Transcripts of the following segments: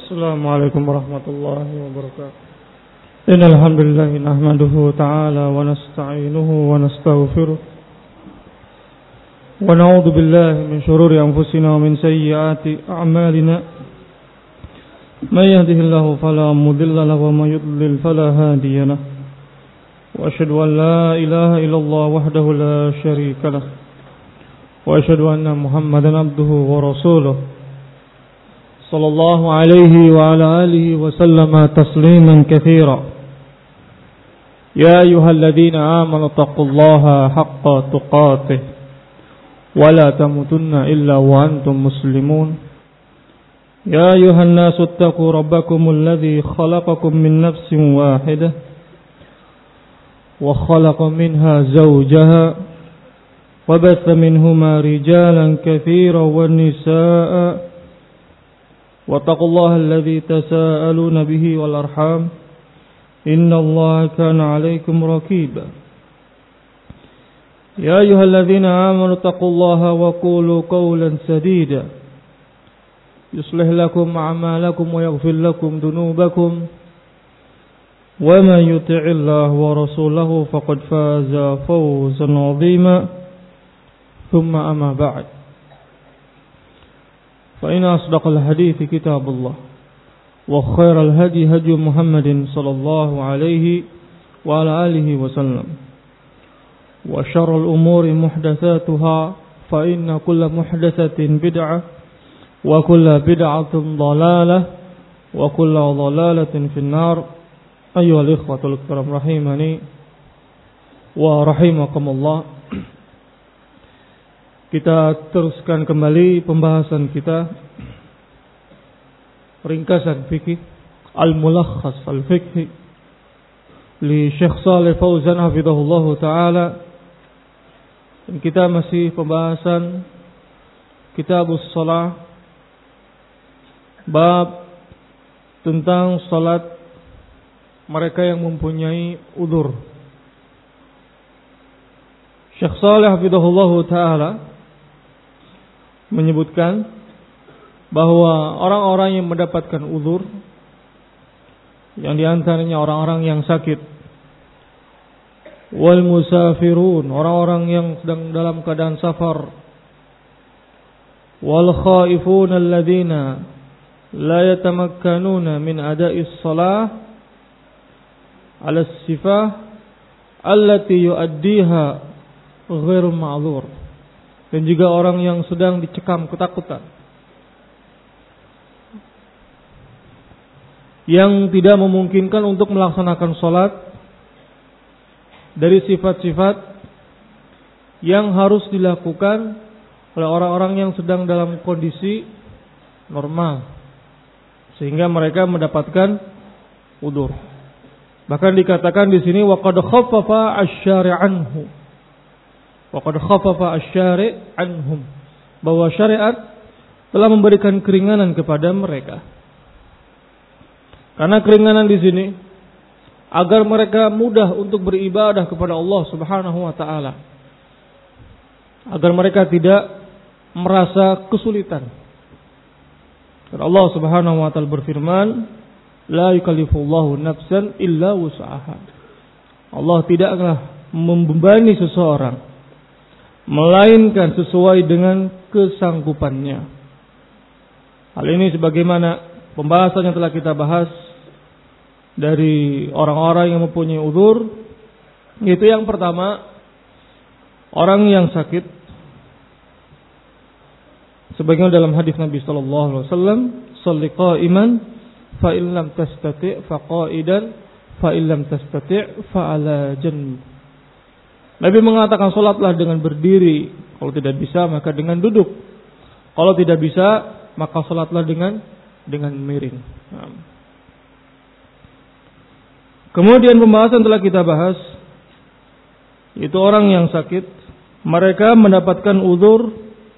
Assalamualaikum warahmatullahi wabarakatuh. Innal hamdalillah nahmaduhu ta'ala wa nasta'inuhu wa nastaghfiruh wa na'udzu billahi min shururi anfusina wa min sayyiati a'malina. May yahdihillahu fala mudilla lahu wa may yudlil fala hadiya lahu. Wa asyhadu an la ilaha illallah wahdahu la syarika lahu. Wa asyhadu anna Muhammadan abduhu wa rasuluh. Sallallahu alaihi wa ala alihi wa sallama tasliman katsira. Ya ayyuhalladzina amanu taqullaha haqqa tuqatih wa la tamutunna illa wa antum muslimun. Ya ayyuhan nasu ittaqu rabbakumul ladzi khalaqakum min nafsin wahidah wa khalaqa minha zawjaha wa batha minhuma rijalan katsiran wan nisaa'a واتقوا الله الذي تساءلون به والأرحام إن الله كان عليكم رقيبا يا أيها الذين آمنوا اتقوا الله وقولوا قولا سديدا يصلح لكم أعمالكم ويغفر لكم ذنوبكم ومن يطع الله ورسوله فقد فاز فوزا عظيما ثم أما بعد فإن أصدق الحديث كتاب الله وخير الهدي هدي محمد صلى الله عليه وعلى آله وسلم وشر الأمور محدثاتها فإن كل محدثة بدعة وكل بدعة ضلالة وكل ضلالة في النار أيها الإخوة الكرام رحمني ورحمكم الله. Kita teruskan kembali pembahasan kita ringkasan fikih Al-Mulakhas Al-Fiqhi li Syekh Shalih Fauzan hafizahullahu taala. Dan kita masih pembahasan Kitabus Shalah, bab tentang salat mereka yang mempunyai udzur. Syekh Shalih hafizahullahu taala menyebutkan bahwa orang-orang yang mendapatkan uzur, yang diantaranya orang-orang yang sakit, wal musafirun, orang-orang yang sedang dalam keadaan safar, wal khaifun alladzina la yatamakkanuna min ada'is shalah ala sifah allati yuaddiha ghairu ma'dzur. Dan juga orang yang sedang dicekam ketakutan, yang tidak memungkinkan untuk melaksanakan sholat dari sifat-sifat yang harus dilakukan oleh orang-orang yang sedang dalam kondisi normal, sehingga mereka mendapatkan udzur. Bahkan dikatakan di sini wa qad khaffafa asy-syari' anhu. Waqad khaffafa asy-syari' anhum, bahwa syariat telah memberikan keringanan kepada mereka. Karena keringanan di sini agar mereka mudah untuk beribadah kepada Allah Subhanahu wa taala. Agar mereka tidak merasa kesulitan. Karena Allah Subhanahu wa taala berfirman, la yukallifullahu nafsan illa wus'aha. Allah tidaklah membebani seseorang melainkan sesuai dengan kesanggupannya. Hal ini sebagaimana pembahasan yang telah kita bahas dari orang-orang yang mempunyai udzur, yaitu yang pertama, orang yang sakit, sebagaimana dalam hadis Nabi sallallahu alaihi wasallam, "Shalli qa'iman fa in lam tastati' fa qa'idan fa in lam tastati' fa 'ala janb." Nabi mengatakan salatlah dengan berdiri, kalau tidak bisa maka dengan duduk, kalau tidak bisa maka salatlah dengan miring. Kemudian pembahasan telah kita bahas, itu orang yang sakit, mereka mendapatkan udzur,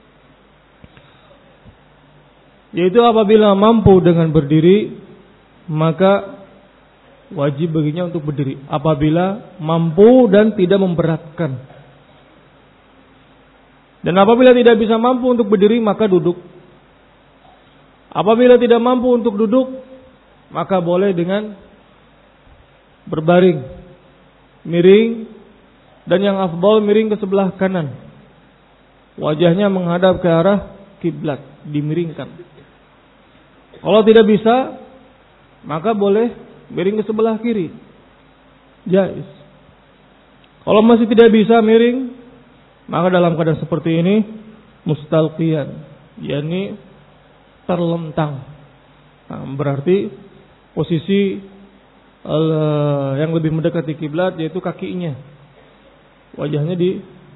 yaitu apabila mampu dengan berdiri maka wajib baginya untuk berdiri apabila mampu dan tidak memberatkan. Dan apabila tidak bisa mampu untuk berdiri maka duduk. Apabila tidak mampu untuk duduk, maka boleh dengan berbaring, miring, dan yang afdal miring ke sebelah kanan. Wajahnya menghadap ke arah kiblat, dimiringkan. Kalau tidak bisa, maka boleh miring ke sebelah kiri. Jaiz. Kalau masih tidak bisa miring, maka dalam keadaan seperti ini mustalqiyan, yakni terlentang. Nah, berarti posisi yang lebih mendekati kiblat yaitu kakinya, wajahnya di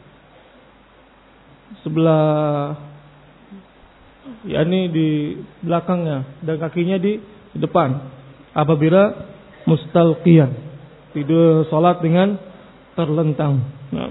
sebelah, yakni di belakangnya, dan kakinya di depan. Apabila mustalqiyan, tidur salat dengan terlentang. Nah.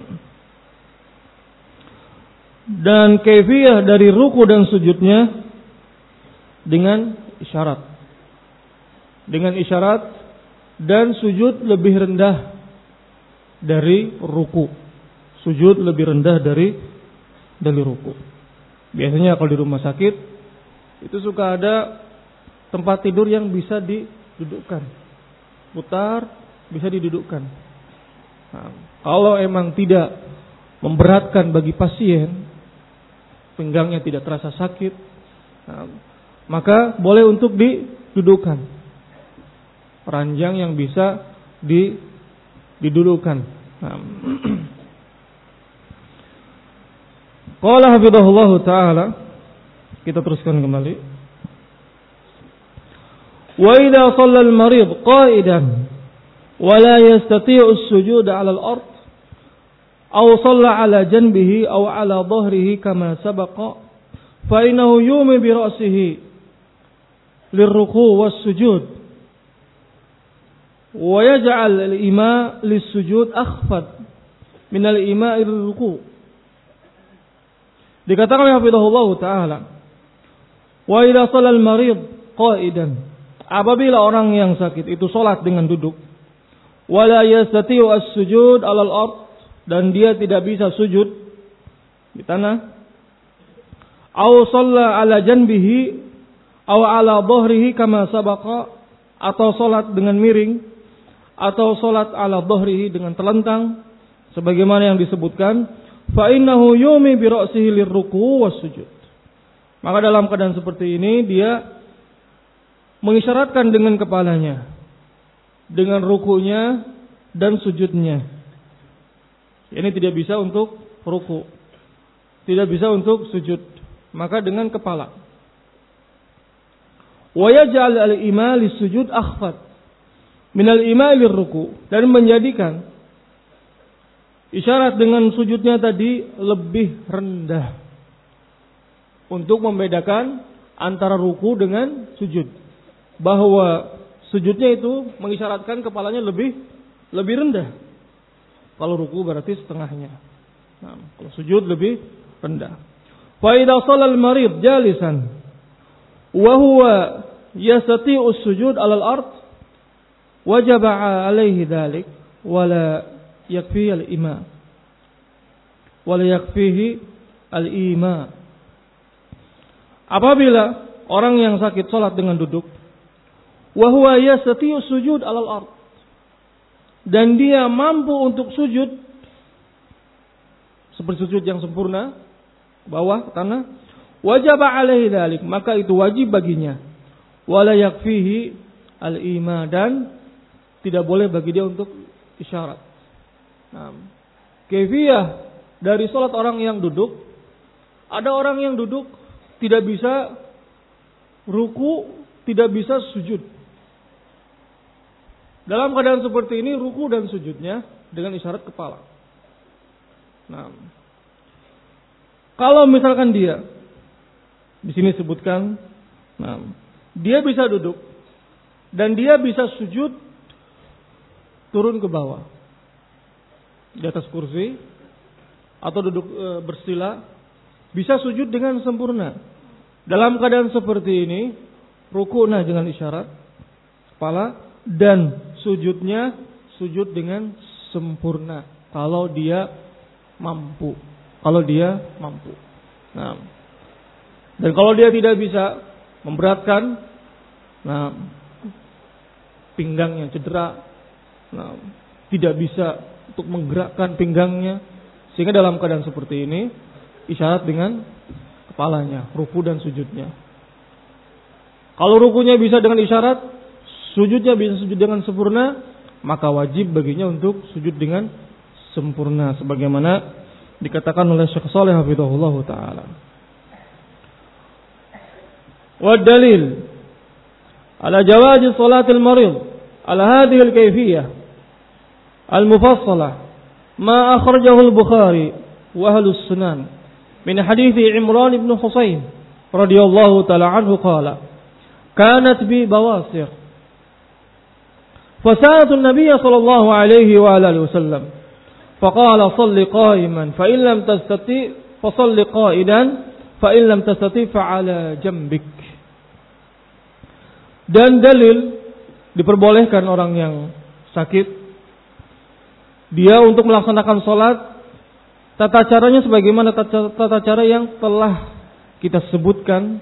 Dan kaifiyah dari ruku dan sujudnya dengan isyarat. Dengan isyarat, dan sujud lebih rendah dari ruku. Sujud lebih rendah dari ruku. Biasanya kalau di rumah sakit itu suka ada tempat tidur yang bisa didudukkan. Putar, bisa didudukkan. Nah, kalau emang tidak memberatkan bagi pasien, pinggangnya tidak terasa sakit, nah, maka boleh untuk didudukkan. Ranjang yang bisa didudukkan. Nah. Qala hafizahullah ta'ala, kita teruskan kembali. Wa idza shalla al-marid qa'idan wa la yastati'u as-sujud 'ala al-ard aw shalla 'ala janbihi aw 'ala dhahrihi kama sabaqa fa innahu yumi bi ra'sihi lirruku' was-sujud wa yaj'al al-ima' lis-sujud akhfad min al-ima'i lirruku'. Dikatakan oleh hafizahullah ta'ala, wa idza shalla al-marid qa'idan, apabila orang yang sakit itu salat dengan duduk, wala yastati'u as-sujud 'alal ard, dan dia tidak bisa sujud di tanah, aw shalla 'ala janbihi aw 'ala dhahrihi kama sabaqa, atau salat dengan miring, atau salat 'ala dhahrihi dengan telentang sebagaimana yang disebutkan, fa innahu yumi bi ra'sihi lirruku' was-sujud. Maka dalam keadaan seperti ini dia mengisyaratkan dengan kepalanya, dengan rukunya dan sujudnya. Ini tidak bisa untuk ruku, tidak bisa untuk sujud, maka dengan kepala. Wa yaj'al al-ima lis-sujud akhfad min al-ima lirruku', dan menjadikan isyarat dengan sujudnya tadi lebih rendah untuk membedakan antara ruku dengan sujud. Bahwa sujudnya itu mengisyaratkan kepalanya lebih rendah. Kalau ruku berarti setengahnya. Nah, kalau sujud lebih rendah. Fa idza shalla al-marid jalisan wa huwa yastati'u as-sujud 'ala al-ard wajaba 'alaihi dhalik wala yakfi al-ima wala yakfihi al-ima. Apabila orang yang sakit salat dengan duduk, wa huwa yastati'u sujud 'alal ard, dan dia mampu untuk sujud seperti sujud yang sempurna bawah tanah, wajaba 'alaihi dzalik, maka itu wajib baginya, wala yakfihi al-ima, dan tidak boleh bagi dia untuk isyarat. Nah, kaifiyah dari salat orang yang duduk, ada orang yang duduk tidak bisa ruku, tidak bisa sujud. Dalam keadaan seperti ini, ruku dan sujudnya dengan isyarat kepala. Nah, kalau misalkan dia, di sini sebutkan, nah, dia bisa duduk dan dia bisa sujud turun ke bawah di atas kursi atau duduk bersila, bisa sujud dengan sempurna. Dalam keadaan seperti ini, rukuknya dengan isyarat kepala dan sujudnya sujud dengan sempurna kalau dia mampu. Kalau dia mampu. Nah, dan kalau dia tidak bisa, memberatkan, pinggangnya cedera, tidak bisa untuk menggerakkan pinggangnya, sehingga dalam keadaan seperti ini isyarat dengan kepalanya, ruku dan sujudnya. Kalau rukunya bisa dengan isyarat, sujudnya bisa sujud dengan sempurna, maka wajib baginya untuk sujud dengan sempurna, sebagaimana dikatakan oleh Syekh Shalih hafizahullah taala. Wa dalil ala jawaz salatil marid ala hadhihi al-kayfiyah al-mufassalah ma akhrajahu al-Bukhari wa ahlus sunan min hadits Imran ibn Husain radhiyallahu taala anhu qala kanat bi bawasir fasa'atu an-nabiy sallallahu alaihi wa alihi wasallam faqala shalli qa'iman fa in lam tastati fa shalli qa'idan fa in lam tastati fa ala jambik. Dan dalil diperbolehkan orang yang sakit dia untuk melaksanakan sholat, tata caranya sebagaimana tata cara yang telah kita sebutkan,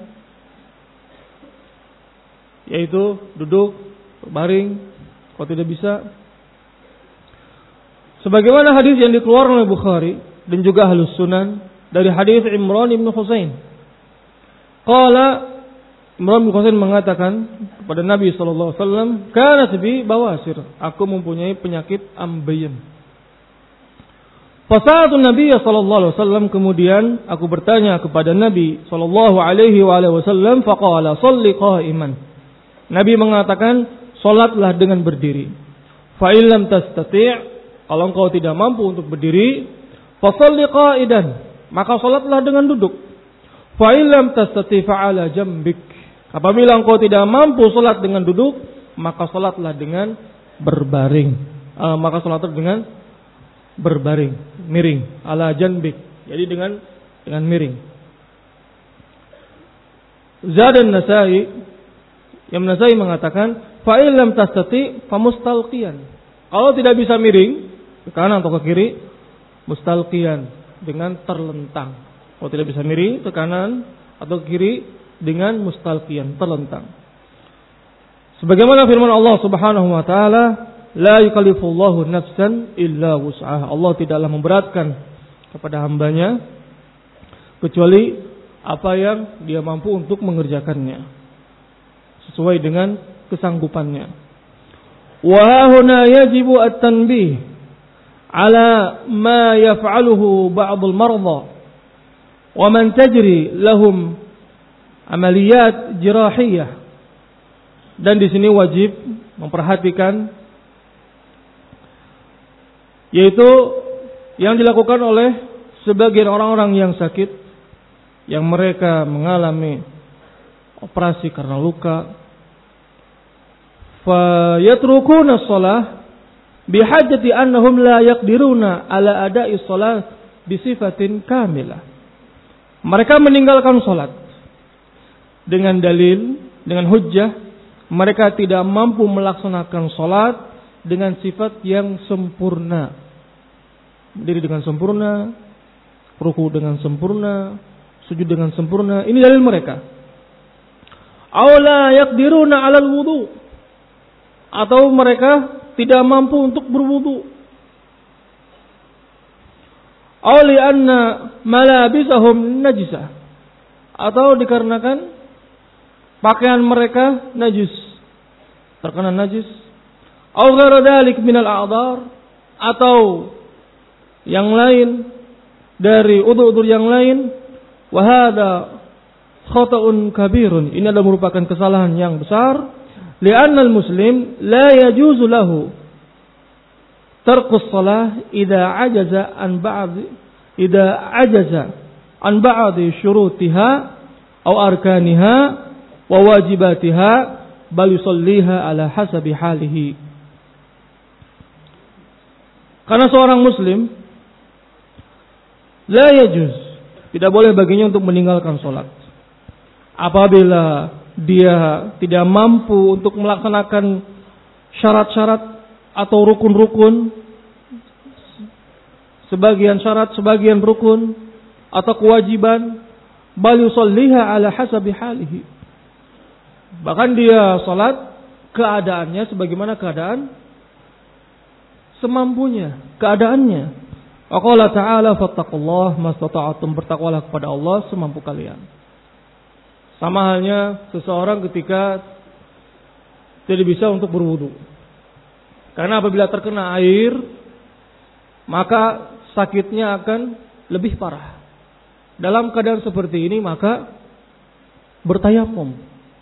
yaitu duduk, berbaring, kalau tidak bisa, sebagaimana hadis yang dikeluarkan oleh Bukhari dan juga Ahlus Sunan dari hadis Imran ibn Husain. Qala Imran bin Husain mengatakan kepada Nabi sallallahu alaihi wasallam, "Kanat bi bawasir." Aku mempunyai penyakit ambeien. Fasa'atu Nabi sallallahu alaihi wasallam, kemudian aku bertanya kepada Nabi sallallahu alaihi wasallam, faqala shalli qa'iman. Nabi mengatakan, salatlah dengan berdiri. Fa in lam tastati', kalau engkau tidak mampu untuk berdiri, fa shalli qa'idan, maka salatlah dengan duduk. Fa in lam tastati' fa 'ala jambik. Apabila engkau tidak mampu salat dengan duduk, maka salatlah dengan berbaring. Maka salatlah dengan berbaring, miring, ala janbik. Jadi dengan miring. Zadan Nasai, yang Nasai mengatakan, fa in lam tastati fa mustalqiyan. Kalau tidak bisa miring ke kanan atau ke kiri, mustalqiyan, dengan terlentang. Kalau tidak bisa miring ke kanan atau ke kiri, dengan mustalqiyan, terlentang. Sebagaimana firman Allah Subhanahu wa taala, la yukallifullahu nafsan illa wus'aha. Allah tidaklah memberatkan kepada hambanya kecuali apa yang dia mampu untuk mengerjakannya sesuai dengan kesanggupannya. Wa huna yajibu at-tanbih ala ma yaf'aluhu ba'd al-marḍى wa man tajri lahum amaliyat jirahiyah. Dan di sini wajib memperhatikan, yaitu yang dilakukan oleh sebagian orang-orang yang sakit, yang mereka mengalami operasi karena luka, fa yatrukuna shalah bihajati annahum la yaqdiruna ala ada'i shalah bisifatin kamilah. Mereka meninggalkan salat dengan dalil, dengan hujjah, mereka tidak mampu melaksanakan salat dengan sifat yang sempurna. Berdiri dengan sempurna, ruku dengan sempurna, sujud dengan sempurna. Ini dalil mereka. Aw la yaqdiruna 'alal wudu, atau mereka tidak mampu untuk berwudu. Aw li anna malabisahum najisah, atau dikarenakan pakaian mereka najis, terkena najis. Au ghairu dzalik minal a'dzar, atau yang lain dari udzur-udzur yang lain. Wa hadza khata'un kabirun. Ini adalah merupakan kesalahan yang besar. Li'anna al-muslim la yajuzu lahu tarkus shalah idza ajaza an ba'd syurutiha aw arkaniha wa wajibatiha bal yusalliha ala hasabi halihi. Karena seorang muslim la yajuz, tidak boleh baginya untuk meninggalkan salat apabila dia tidak mampu untuk melaksanakan syarat-syarat atau rukun-rukun, sebagian syarat, sebagian rukun atau kewajiban, bal yusalliha ala hasabi halihi. Bahkan dia sholat keadaannya sebagaimana keadaan semampunya, keadaannya. Qala ta'ala fattaqullaha mastata'tum, bertakwalah kepada Allah semampu kalian. Sama halnya seseorang ketika tidak bisa untuk berwudu. Karena apabila terkena air, maka sakitnya akan lebih parah. Dalam keadaan seperti ini maka bertayamum.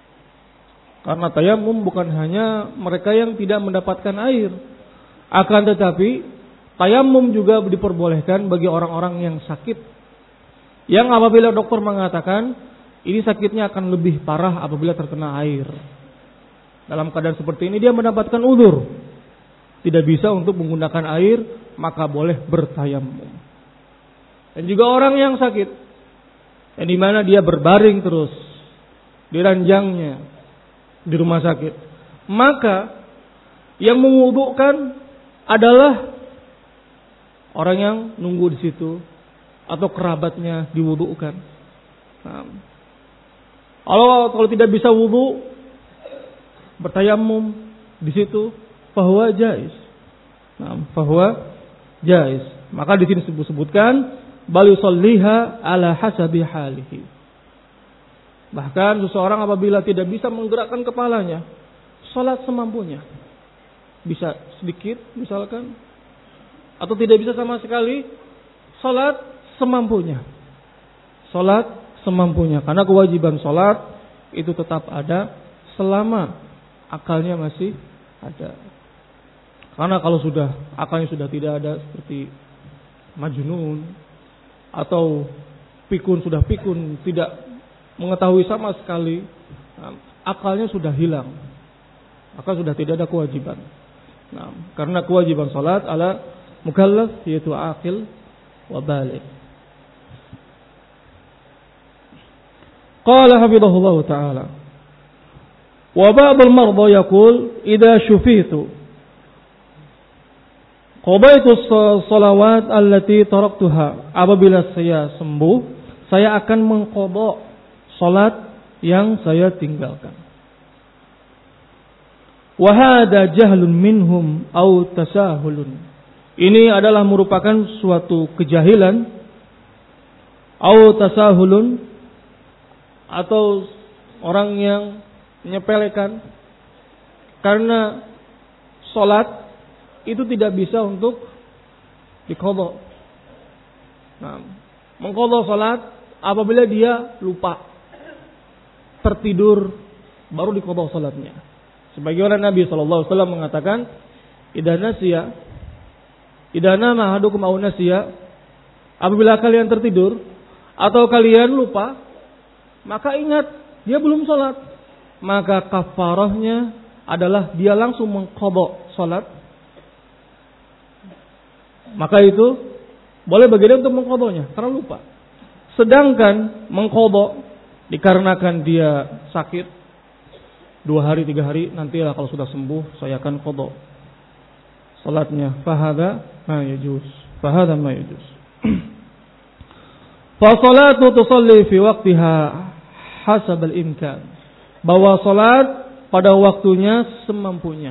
Karena tayamum bukan hanya mereka yang tidak mendapatkan air, akan tetapi tayamum juga diperbolehkan bagi orang-orang yang sakit. Yang apabila dokter mengatakan ini sakitnya akan lebih parah apabila terkena air. Dalam keadaan seperti ini dia mendapatkan udzur. Tidak bisa untuk menggunakan air, maka boleh bertayamum. Dan juga orang yang sakit, yang dimana dia berbaring terus di ranjangnya di rumah sakit, maka yang mewudukan adalah orang yang nunggu di situ atau kerabatnya diwudukan. Nah, kalau tidak bisa wudu, bertayamum di situ, fahuwa jaiz. Nah, fahuwa jaiz. Maka di sini disebutkan bal yusalliha ala hasabi halihi. Bahkan seseorang apabila tidak bisa menggerakkan kepalanya, salat semampunya. Bisa sedikit misalkan, atau tidak bisa sama sekali, salat semampunya. Salat semampunya. Karena kewajiban salat itu tetap ada selama akalnya masih ada. Karena kalau sudah akalnya sudah tidak ada, seperti majnun atau pikun, sudah pikun, tidak mengetahui sama sekali, akalnya sudah hilang, maka sudah tidak ada kewajiban. Nah, karena kewajiban salat ala mukallaf, yaitu aqil wa baligh. Qala hafidhahullah ta'ala, wa ba'dul marda yaqul idza shufitu qadaitu shalawat allati taraktuha, apabila saya sembuh saya akan mengqadha salat yang saya tinggalkan. Wa hadza jahlun minhum aw tasahulun, ini adalah merupakan suatu kejahilan, aw tasahulun, atau orang yang menyepelekan, karena salat itu tidak bisa untuk diqadha. Nah, mengqadha salat apabila dia lupa, tertidur, baru diqadha salatnya. Sebagaimana Nabi SAW mengatakan, idza nama ahadukum aw nasiya, apabila kalian tertidur atau kalian lupa, maka ingat dia belum salat, maka kafarahnya adalah dia langsung mengqadha salat. Maka itu boleh bagi dia untuk mengqadhanya karena lupa. Sedangkan mengqadha dikarenakan dia sakit 2 hari 3 hari, nantilah kalau sudah sembuh saya akan qadha salatnya. Fahadha ma yajuz. Fa salatu tusalli fi waqtiha hasab al-imkan, bahwa salat pada waktunya semampunya.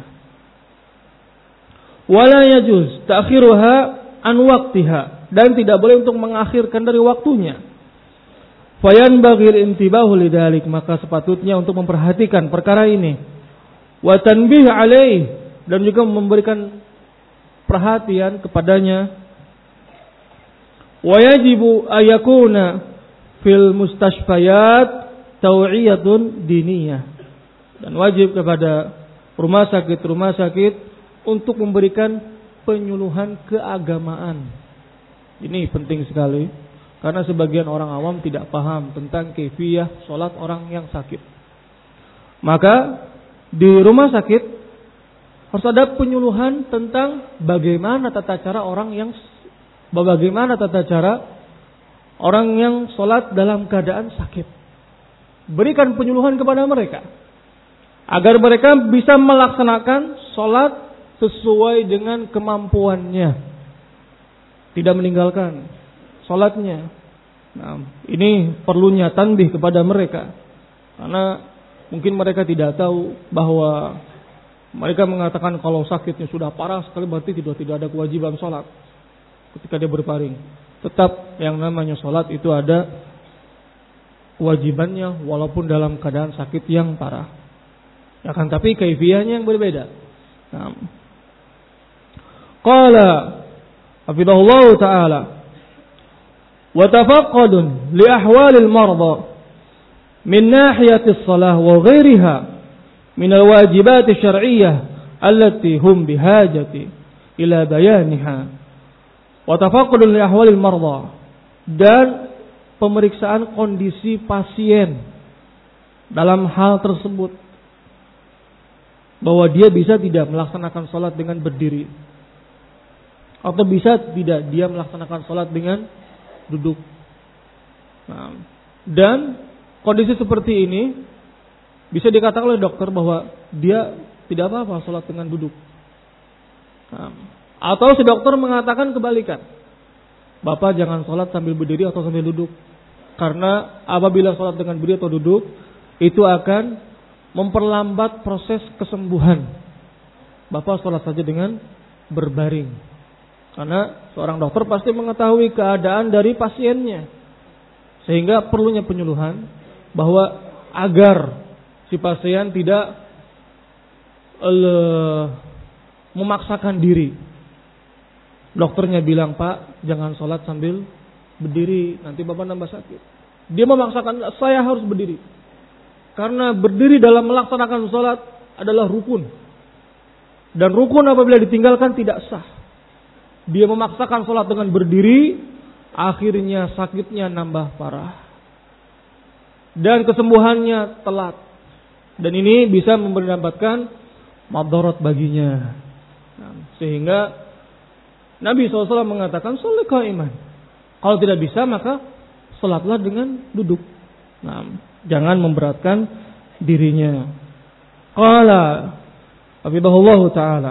Wala yajuz ta'khiruha an waqtiha, dan tidak boleh untuk mengakhirkan dari waktunya. Fayanbaghil intibahu lidzalik, maka sepatutnya untuk memperhatikan perkara ini. Wa tanbih alaih, dan juga memberikan perhatian kepadanya. Wa yajibu ayakuna fil mustashfayat tau'iyatun diniyah, dan wajib kepada rumah sakit untuk memberikan penyuluhan keagamaan. Ini penting sekali, karena sebagian orang awam tidak paham tentang kaifiyah salat orang yang sakit. Maka di rumah sakit harus ada penyuluhan tentang bagaimana tata cara orang yang salat dalam keadaan sakit. Berikan penyuluhan kepada mereka agar mereka bisa melaksanakan salat sesuai dengan kemampuannya, tidak meninggalkan salatnya. Nah, ini perlunya tanbih kepada mereka, karena mungkin mereka tidak tahu bahwa mereka mengatakan kalau sakitnya sudah parah sekali berarti tidak ada kewajiban sholat ketika dia berbaring. Tetap yang namanya sholat itu ada kewajibannya walaupun dalam keadaan sakit yang parah. Akan tapi kaifiyahnya yang berbeda. Qala hafizahullah ta'ala wa tafaqqudun li ahwalil marda min nahiyati as-salah wa ghairiha min al-wajibat asy-syar'iyyah allati hum bihajati ila bayaniha. Wa tafaqqudun li ahwalil marda, dan pemeriksaan kondisi pasien dalam hal tersebut, bahwa dia bisa tidak melaksanakan sholat dengan berdiri, atau bisa tidak dia melaksanakan sholat dengan duduk. Dan kondisi seperti ini bisa dikatakan oleh dokter bahwa dia tidak apa-apa sholat dengan duduk. Atau si dokter mengatakan kebalikan, Bapak jangan sholat sambil berdiri atau sambil duduk, karena apabila sholat dengan berdiri atau duduk itu akan memperlambat proses kesembuhan. Bapak sholat saja dengan berbaring, karena seorang dokter pasti mengetahui keadaan dari pasiennya, sehingga perlunya penyuluhan bahwa agar si pasien tidak memaksakan diri. Dokternya bilang, Pak jangan sholat sambil berdiri, nanti Bapak nambah sakit. Dia memaksakan, saya harus berdiri, karena berdiri dalam melaksanakan sholat adalah rukun, dan rukun apabila ditinggalkan tidak sah. Dia memaksakan sholat dengan berdiri, akhirnya sakitnya nambah parah dan kesembuhannya telat, dan ini bisa mendapatkan madarat baginya. Sehingga Nabi SAW mengatakan sholat qaiman. Kalau tidak bisa maka sholatlah dengan duduk. Jangan memberatkan dirinya. Qala hafizahullah ta'ala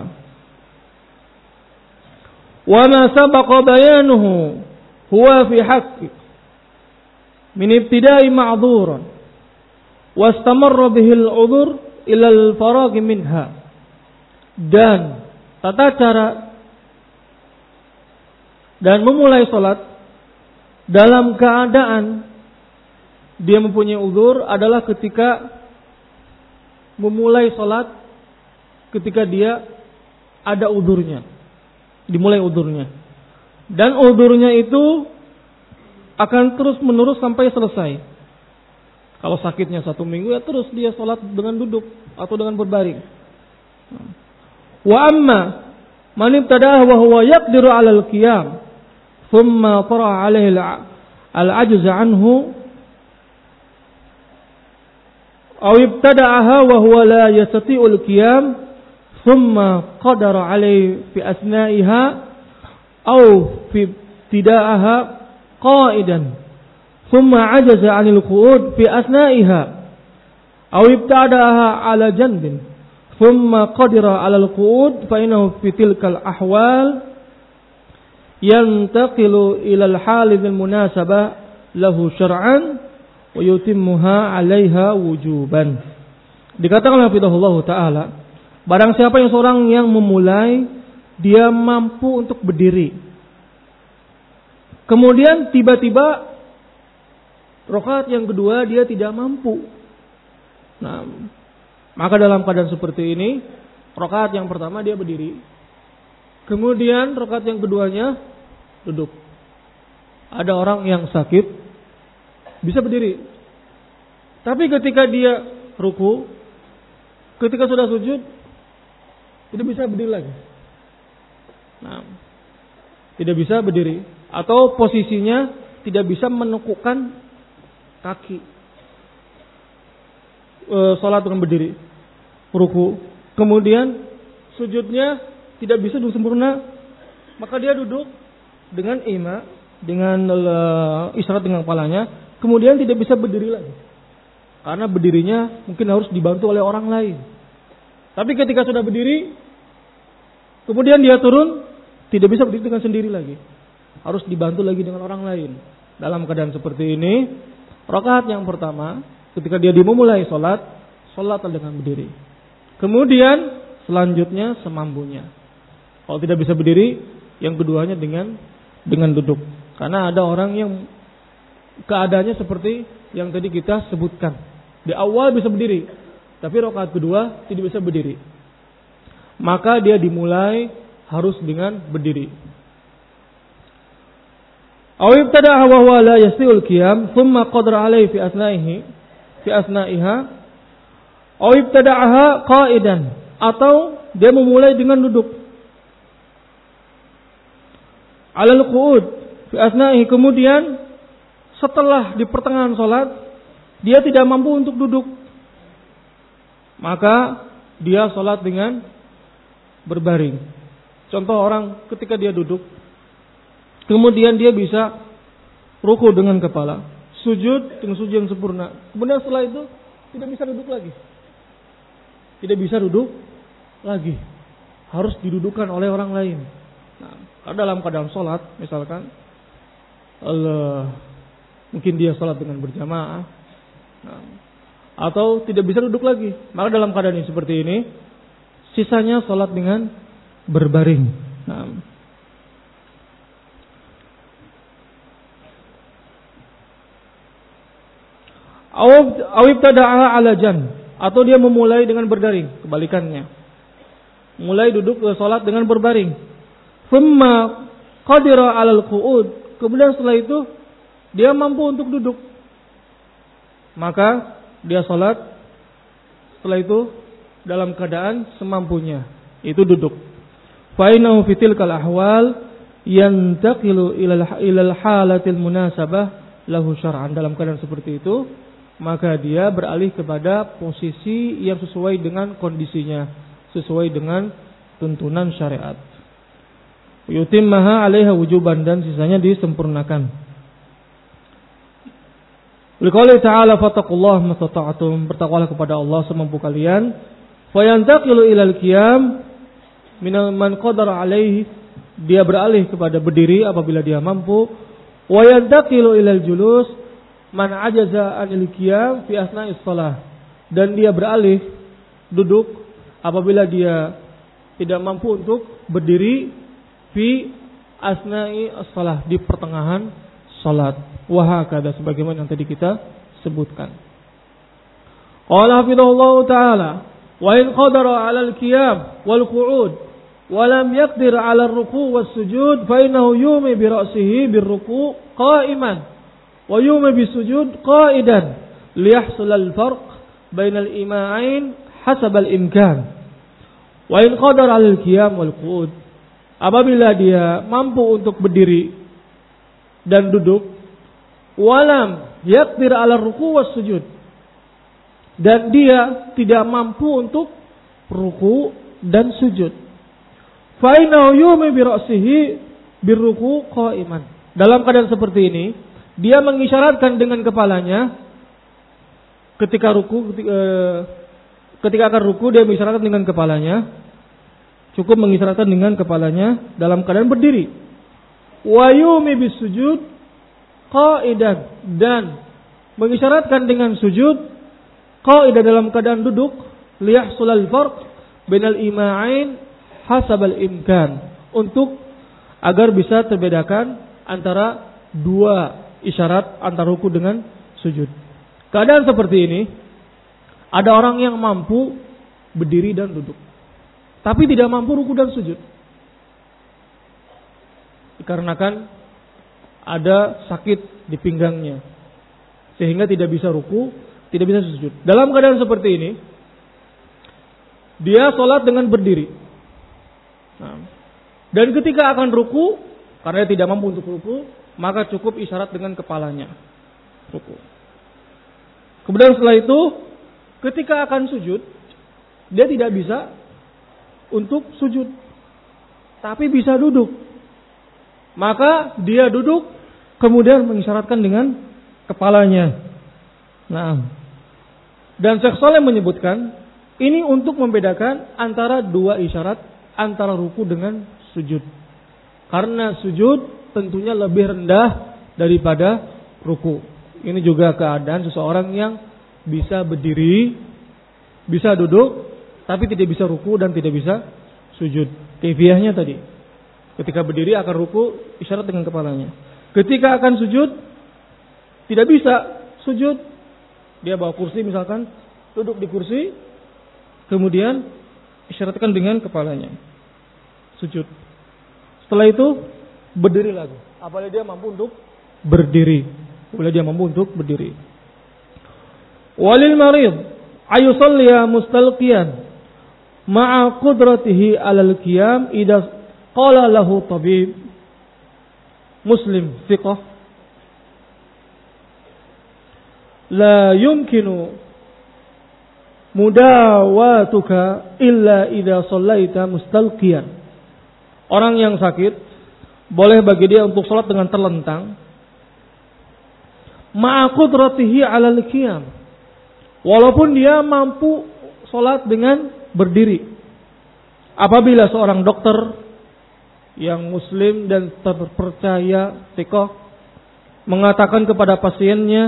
wa ma sabaqa bayanuhu huwa fi haqqi min ibtida'i ma'dhuran wastamarra bihi al-'udhr ila al-faragh minha. Dan tata cara dan memulai sholat dalam keadaan dia mempunyai uzur adalah ketika memulai sholat, ketika dia ada uzurnya, dimulai uzurnya, dan uzurnya itu akan terus menerus sampai selesai. Kalau sakitnya 1 minggu ya terus dia sholat dengan duduk atau dengan berbaring. Wa amma man ibtada'a wa huwa yaqdiru 'ala al-qiyam thumma tara 'alaihi al-'ajz 'anhu aw ibtada'aha wa huwa la yastati'u al-qiyam thumma qadara 'alaihi fi asna'iha aw fi ibtida'aha qa'idan thumma 'ajaza 'anil qu'ud fi asna'iha aw ibtada'aha 'ala janbin thumma qadara 'ala al-qu'ud fa innahu fi tilkal ahwal yantaqilu ila al-hal al-munasabah lahu syar'an wa yutimmuha 'alaiha wujuban. Dikatakan oleh Allah Ta'ala, barang siapa yang seorang yang memulai dia mampu untuk berdiri, kemudian tiba-tiba rakaat yang kedua dia tidak mampu, maka dalam keadaan seperti ini rakaat yang pertama dia berdiri, kemudian rakaat yang keduanya duduk. Ada orang yang sakit bisa berdiri, tapi ketika dia ruku, ketika sudah sujud tidak bisa berdiri lagi. Tidak bisa berdiri, atau posisinya tidak bisa menekukkan kaki. Salat dengan berdiri, ruku, kemudian sujudnya tidak bisa duduk sempurna, maka dia duduk dengan ima, dengan isyarat dengan kepalanya, kemudian tidak bisa berdiri lagi, karena berdirinya mungkin harus dibantu oleh orang lain. Tapi ketika sudah berdiri, kemudian dia turun, tidak bisa berdiri dengan sendiri lagi, harus dibantu lagi dengan orang lain. Dalam keadaan seperti ini, rakaat yang pertama ketika dia dimulai sholat, sholatlah dengan berdiri. Kemudian selanjutnya semampunya. Kalau tidak bisa berdiri, yang keduanya dengan duduk. Karena ada orang yang keadaannya seperti yang tadi kita sebutkan. Di awal bisa berdiri, tapi rakaat kedua tidak bisa berdiri. Maka dia dimulai harus dengan berdiri. Aw ibtada'a wa huwa la yastati'ul qiyam, thumma qadara 'alaihi fi asna'iha. Aw ibtada'aha qa'idan, atau dia memulai dengan duduk. 'Alal qu'ud fi asna'ihi, kemudian setelah di pertengahan salat dia tidak mampu untuk duduk. Maka dia salat dengan berbaring. Contoh orang ketika dia duduk, kemudian dia bisa ruku dengan kepala, sujud dengan sujud yang sempurna. Kemudian setelah itu tidak bisa duduk lagi. Tidak bisa duduk lagi. Harus didudukan oleh orang lain. Nah, dalam keadaan sholat, misalkan, mungkin dia sholat dengan berjamaah, atau tidak bisa duduk lagi. Maka dalam keadaan yang seperti ini, sisanya sholat dengan berbaring. Nah, awib tada'a ala jan, atau dia memulai dengan berbaring, kebalikannya. Mulai duduk ke salat dengan berbaring. Thumma qadira 'alal qu'ud, kemudian setelah itu dia mampu untuk duduk. Maka dia salat setelah itu dalam keadaan semampunya, itu duduk. Fa innahu fi tilkal ahwal yantaqilu ilal halatil munasabah lahu syar'an. Dalam keadaan seperti itu, maka dia beralih kepada posisi yang sesuai dengan kondisinya, sesuai dengan tuntunan syariat. Yutimmaha 'alaiha wujuban, dan sisanya disempurnakan. Liqouli ta'ala fattaqullaha mastata'tum, bertakwalah kepada Allah semampu kalian. Fayantaqilu ilal qiyam min man qadara 'alaihi, dia beralih kepada berdiri apabila dia mampu. Wa yantaqilu ilal julus man ajaza anil qiyam fi asna'is shalah, dan dia beralih duduk apabila dia tidak mampu untuk berdiri fi asna'i as-shalah, di pertengahan salat. Wa hakadha, sebagaimana yang tadi kita sebutkan. Qala hafizahullahu ta'ala, wa in qadara 'ala al-qiyam wal qu'ud wa lam yaqdir 'ala ar-ruku' was-sujud fa innahu yumi bi ra'sihi bir-ruku' qa'iman wa yumi bis-sujud qa'idan liyahsul al-farq bainal ima'ain hasab al-imkan. Wa in qadara 'ala al-qiyam wal qu'ud, apabila dia mampu untuk berdiri dan duduk, walam yaqdir 'ala ar-ruku' was-sujud, dan dia tidak mampu untuk ruku dan sujud, fa innahu yumi bi ra'sihi bir-ruku' qa'iman. Dalam keadaan seperti ini, dia mengisyaratkan dengan kepalanya ketika akan ruku, dia mengisyaratkan dengan kepalanya, cukup mengisyaratkan dengan kepalanya dalam keadaan berdiri. Wa yumi bis sujud qa'idan, dan mengisyaratkan dengan sujud qa'idan dalam keadaan duduk, liyahsulal farq bainal ima'ain hasabal imkan, untuk agar bisa terbedakan antara dua isyarat antara ruku dengan sujud. Keadaan seperti ini, ada orang yang mampu berdiri dan duduk, tapi tidak mampu ruku dan sujud, dikarenakan ada sakit di pinggangnya, sehingga tidak bisa ruku, tidak bisa sujud. Dalam keadaan seperti ini, dia sholat dengan berdiri. Dan ketika akan ruku, karena dia tidak mampu untuk ruku, maka cukup isyarat dengan kepalanya, ruku. Kemudian setelah itu, ketika akan sujud, dia tidak bisa untuk sujud, tapi bisa duduk. Maka dia duduk, kemudian mengisyaratkan dengan kepalanya. Dan Syekh Shalih menyebutkan, ini untuk membedakan antara dua isyarat, antara ruku dengan sujud. Karena sujud tentunya lebih rendah daripada ruku. Ini juga keadaan seseorang yang bisa berdiri Bisa duduk, tapi tidak bisa ruku dan tidak bisa sujud. Kaifiyahnya tadi. Ketika berdiri akan ruku, isyarat dengan kepalanya. Ketika akan sujud, tidak bisa sujud. Dia bawa kursi misalkan, duduk di kursi, kemudian isyaratkan dengan kepalanya. Sujud. Setelah itu, berdiri lagi. Apabila dia mampu untuk berdiri. Apabila dia mampu untuk berdiri. Walil marid ayusalliya mustalqiyan ma'a qudratihi 'alal qiyam idza qala lahu tabib Muslim thiqah la yumkinu mudawatuka illa idza shallaita mustalqiyan. Orang yang sakit boleh bagi dia untuk salat dengan terlentang ma'a qudratihi 'alal qiyam, walaupun dia mampu sholat dengan berdiri. Apabila seorang dokter yang muslim dan terpercaya thiqah mengatakan kepada pasiennya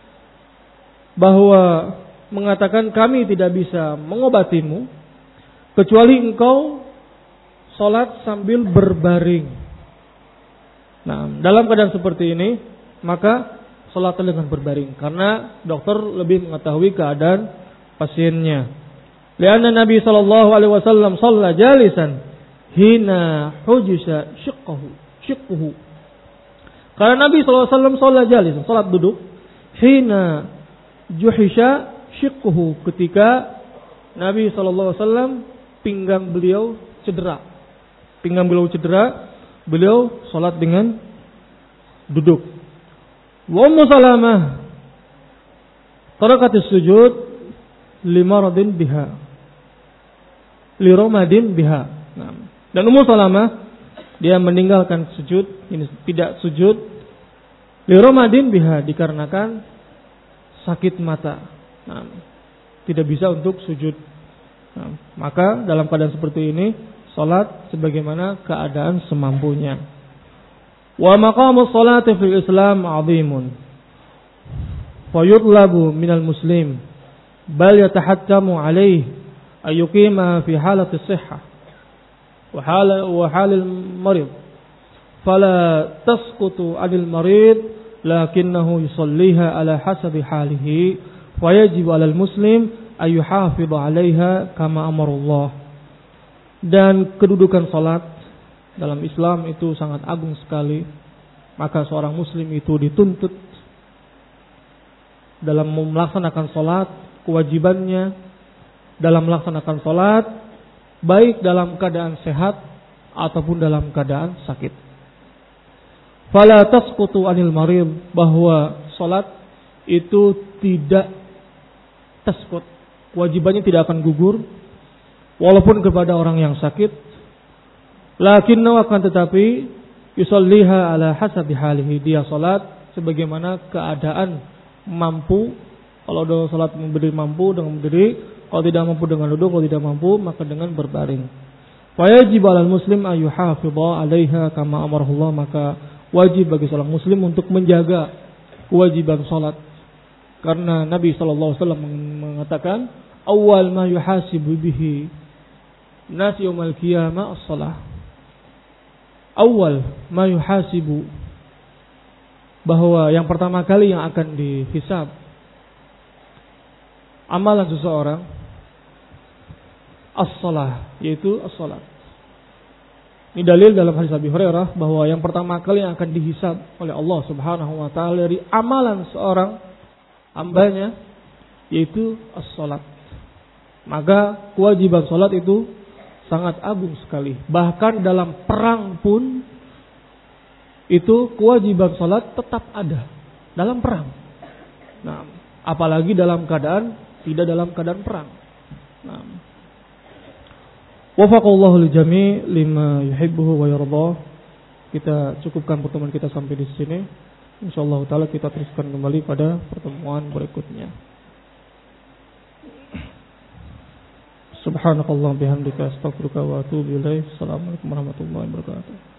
bahwa mengatakan kami tidak bisa mengobatimu kecuali engkau sholat sambil berbaring. Nah, dalam keadaan seperti ini maka sholat dengan berbaring, karena dokter lebih mengetahui keadaan pasiennya. Lianna Nabi sallallahu alaihi wasallam shalla jalisan hina hujisa shiqquhu. Karena Nabi sallallahu alaihi wasallam shalla jalisan, salat duduk, hina juhisha shiqquhu, ketika Nabi sallallahu alaihi wasallam pinggang beliau cedera. Pinggang beliau cedera, beliau salat dengan duduk. Wa Ummu Salamah tarakatis sujud limaradin biha liromadin biha. Nah, dan Ummu Salamah dia meninggalkan sujud, ini tidak sujud liromadin biha, dikarenakan sakit mata. Nah, tidak bisa untuk sujud. Nah, maka dalam keadaan seperti ini salat sebagaimana keadaan semampunya. Wa maqamus salati fil Islam 'azimun. Fa yutlabu minal muslim bal yatahattamu 'alaihi ay yuqima fi halati as-sihhah wa halil marid. Fala tasqutu 'anil marid lakinnahu yusalliha ala hasabi halihi wa yajibu 'alal muslim ay yuhafidha 'alaiha kama amara Allah. Dan kedudukan salat dalam Islam itu sangat agung sekali. Maka seorang muslim itu dituntut dalam melaksanakan salat, kewajibannya dalam melaksanakan salat, baik dalam keadaan sehat ataupun dalam keadaan sakit. Fala tasqutu anil marid, bahwa salat itu tidak tasqut, kewajibannya tidak akan gugur walaupun kepada orang yang sakit. Lakinnahu, akan tetapi yusalliha ala hasabi halihi, dia salat sebagaimana keadaan mampu. Kalau dia salat berdiri mampu dengan berdiri, kalau tidak mampu dengan duduk, kalau tidak mampu maka dengan berbaring. Fa yajibu 'alal muslim ay yuhafidha 'alaiha kama amarahullah, maka wajib bagi seorang muslim untuk menjaga kewajiban salat. Karena Nabi sallallahu alaihi wasallam mengatakan, awwal ma yuhasibu bihi nas yaumil qiyamah as-shalah. Awal ma yuhasibu, bahwa yang pertama kali yang akan dihisab amalan seseorang as-shalah, yaitu as-salat. Ini dalil dalam hadis Abi Hurairah bahwa yang pertama kali yang akan dihisab oleh Allah Subhanahu wa taala dari amalan seorang hambanya yaitu as-salat. Maka kewajiban salat itu sangat agung sekali. Bahkan dalam perang pun itu kewajiban salat tetap ada dalam perang. Nah, apalagi dalam keadaan tidak dalam keadaan perang. Nah, wafaqallahu lijami' lima yuhibbuhu wa yardah. Kita cukupkan pertemuan kita sampai di sini. Insyaallah taala kita teruskan kembali pada pertemuan berikutnya. Subhanakallah bihamdika astaghfiruka wa atubu ilaik. Assalamualaikum warahmatullahi wabarakatuh.